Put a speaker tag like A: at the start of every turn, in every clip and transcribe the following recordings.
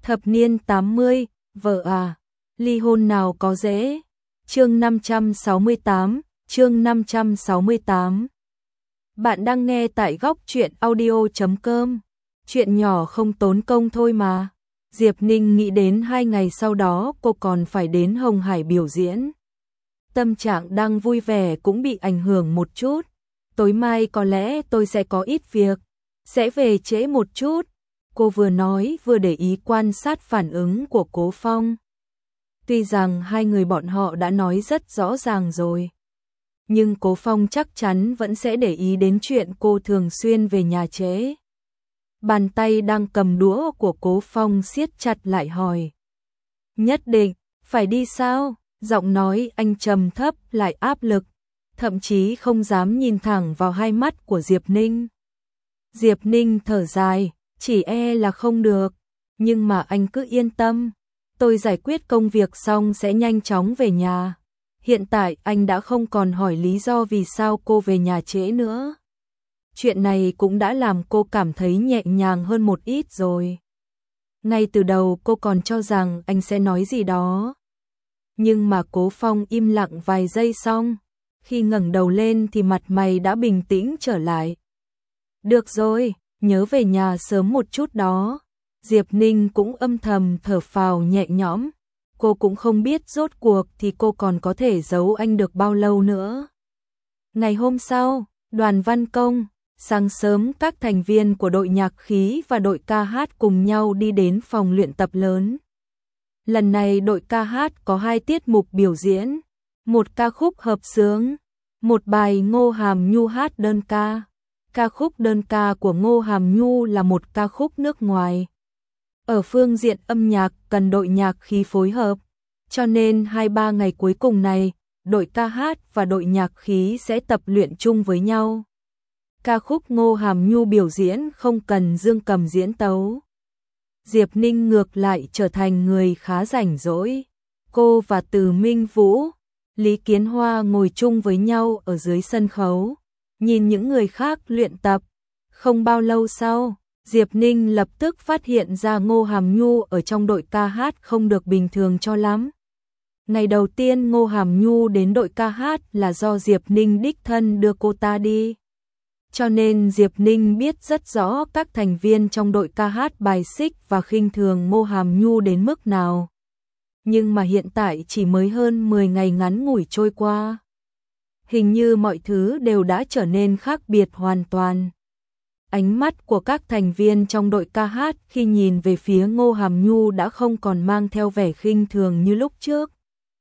A: Thập niên 80, vợ à, ly hôn nào có dễ. Chương 568, chương 568. Bạn đang nghe tại góc truyện audio.com. Chuyện nhỏ không tốn công thôi mà. Diệp Ninh nghĩ đến 2 ngày sau đó cô còn phải đến Hồng Hải biểu diễn. Tâm trạng đang vui vẻ cũng bị ảnh hưởng một chút. Tối mai có lẽ tôi sẽ có ít việc, sẽ về trễ một chút. Cô vừa nói vừa để ý quan sát phản ứng của Cố Phong. Tuy rằng hai người bọn họ đã nói rất rõ ràng rồi, nhưng Cố Phong chắc chắn vẫn sẽ để ý đến chuyện cô thường xuyên về nhà trễ. Bàn tay đang cầm đũa của Cố Phong siết chặt lại hỏi. Nhất định, phải đi sao? Giọng nói anh trầm thấp lại áp lực, thậm chí không dám nhìn thẳng vào hai mắt của Diệp Ninh. Diệp Ninh thở dài, chỉ e là không được, nhưng mà anh cứ yên tâm, tôi giải quyết công việc xong sẽ nhanh chóng về nhà. Hiện tại anh đã không còn hỏi lý do vì sao cô về nhà trễ nữa. Chuyện này cũng đã làm cô cảm thấy nhẹ nhàng hơn một ít rồi. Ngay từ đầu cô còn cho rằng anh sẽ nói gì đó. Nhưng mà Cố Phong im lặng vài giây xong, khi ngẩng đầu lên thì mặt mày đã bình tĩnh trở lại. Được rồi, nhớ về nhà sớm một chút đó. Diệp Ninh cũng âm thầm thở phào nhẹ nhõm. Cô cũng không biết rốt cuộc thì cô còn có thể giấu anh được bao lâu nữa. Ngày hôm sau, đoàn văn công, sáng sớm các thành viên của đội nhạc khí và đội ca hát cùng nhau đi đến phòng luyện tập lớn. Lần này đội ca hát có 2 tiết mục biểu diễn, một ca khúc hợp xướng, một bài Ngô Hàm Nhu hát đơn ca. Ca khúc đơn ca của Ngô Hàm Nhu là một ca khúc nước ngoài. Ở phương diện âm nhạc cần đội nhạc khí phối hợp, cho nên 2-3 ngày cuối cùng này, đội ca hát và đội nhạc khí sẽ tập luyện chung với nhau. Ca khúc Ngô Hàm Nhu biểu diễn không cần dương cầm diễn tấu. Diệp Ninh ngược lại trở thành người khá rảnh rỗi. Cô và Từ Minh Vũ, Lý Kiến Hoa ngồi chung với nhau ở dưới sân khấu, nhìn những người khác luyện tập. Không bao lâu sau, Diệp Ninh lập tức phát hiện ra Ngô Hàm Nhu ở trong đội ca hát không được bình thường cho lắm. Ngày đầu tiên Ngô Hàm Nhu đến đội ca hát là do Diệp Ninh đích thân đưa cô ta đi. Cho nên Diệp Ninh biết rất rõ các thành viên trong đội ca hát bài xích và khinh thường Ngô Hàm Nhu đến mức nào. Nhưng mà hiện tại chỉ mới hơn 10 ngày ngắn ngủi trôi qua. Hình như mọi thứ đều đã trở nên khác biệt hoàn toàn. Ánh mắt của các thành viên trong đội ca hát khi nhìn về phía Ngô Hàm Nhu đã không còn mang theo vẻ khinh thường như lúc trước,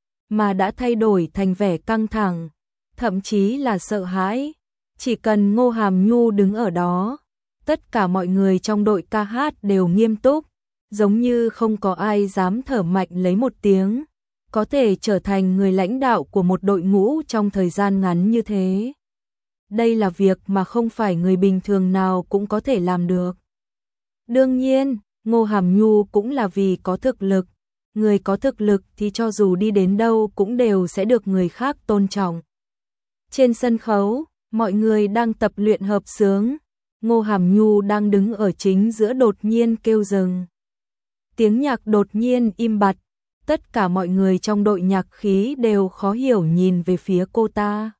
A: mà đã thay đổi thành vẻ căng thẳng, thậm chí là sợ hãi. Chỉ cần Ngô Hàm Nhu đứng ở đó, tất cả mọi người trong đội ca hát đều nghiêm túc, giống như không có ai dám thở mạnh lấy một tiếng, có thể trở thành người lãnh đạo của một đội ngũ trong thời gian ngắn như thế. Đây là việc mà không phải người bình thường nào cũng có thể làm được. Đương nhiên, Ngô Hàm Nhu cũng là vì có thực lực. Người có thực lực thì cho dù đi đến đâu cũng đều sẽ được người khác tôn trọng. Trên sân khấu, mọi người đang tập luyện hợp xướng. Ngô Hàm Nhu đang đứng ở chính giữa đột nhiên kêu dừng. Tiếng nhạc đột nhiên im bặt. Tất cả mọi người trong đội nhạc khí đều khó hiểu nhìn về phía cô ta.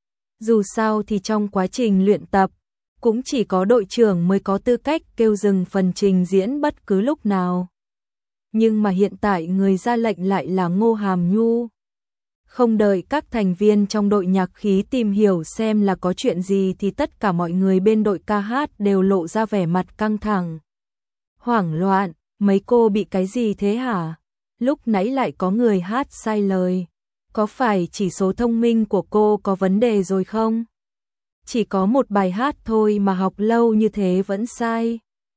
A: Dù sao thì trong quá trình luyện tập, cũng chỉ có đội trưởng mới có tư cách kêu dừng phần trình diễn bất cứ lúc nào. Nhưng mà hiện tại người ra lệnh lại là Ngô Hàm Nhu. Không đợi các thành viên trong đội nhạc khí tìm hiểu xem là có chuyện gì thì tất cả mọi người bên đội ca hát đều lộ ra vẻ mặt căng thẳng. Hoảng loạn, mấy cô bị cái gì thế hả? Lúc nãy lại có người hát sai lời. Có phải chỉ số thông minh của cô có vấn đề rồi không? Chỉ có một bài hát thôi mà học lâu như thế vẫn sai.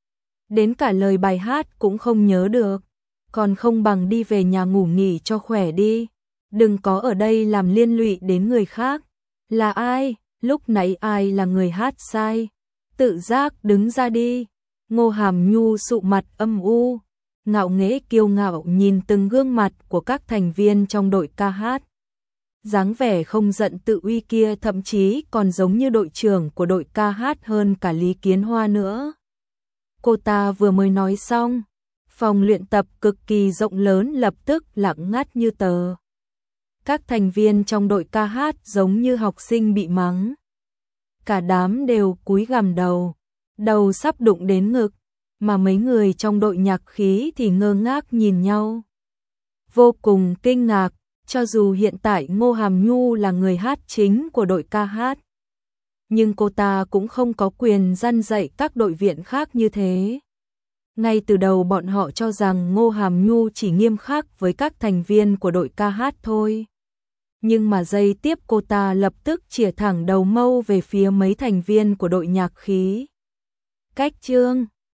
A: Đến cả lời bài hát cũng không nhớ được. Còn không bằng đi về nhà ngủ nghỉ cho khỏe đi. Đừng có ở đây làm liên lụy đến người khác. Là ai? Lúc nãy ai là người hát sai? Tự giác đứng ra đi. Ngô Hàm Nhu sụ mặt âm u, ngạo nghễ kiêu ngạo nhìn từng gương mặt của các thành viên trong đội ca hát. Dáng vẻ không giận tự uy kia thậm chí còn giống như đội trưởng của đội ca hát hơn cả Lý Kiến Hoa nữa. Cô ta vừa mới nói xong, Phòng luyện tập cực kỳ rộng lớn lập tức lặng ngắt như tờ. Các thành viên trong đội ca hát giống như học sinh bị mắng. Cả đám đều cúi gằm đầu, đầu sắp đụng đến ngực, mà mấy người trong đội nhạc khí thì ngơ ngác nhìn nhau. Vô cùng kinh ngạc, cho dù hiện tại Ngô Hàm Nhu là người hát chính của đội ca hát, nhưng cô ta cũng không có quyền răn dạy các đội viên khác như thế. Ngay từ đầu bọn họ cho rằng Ngô Hàm Nhu chỉ nghiêm khắc với các thành viên của đội ca hát thôi. Nhưng mà giây tiếp cô ta lập tức chĩa thẳng đầu mâu về phía mấy thành viên của đội nhạc khí. Cách chương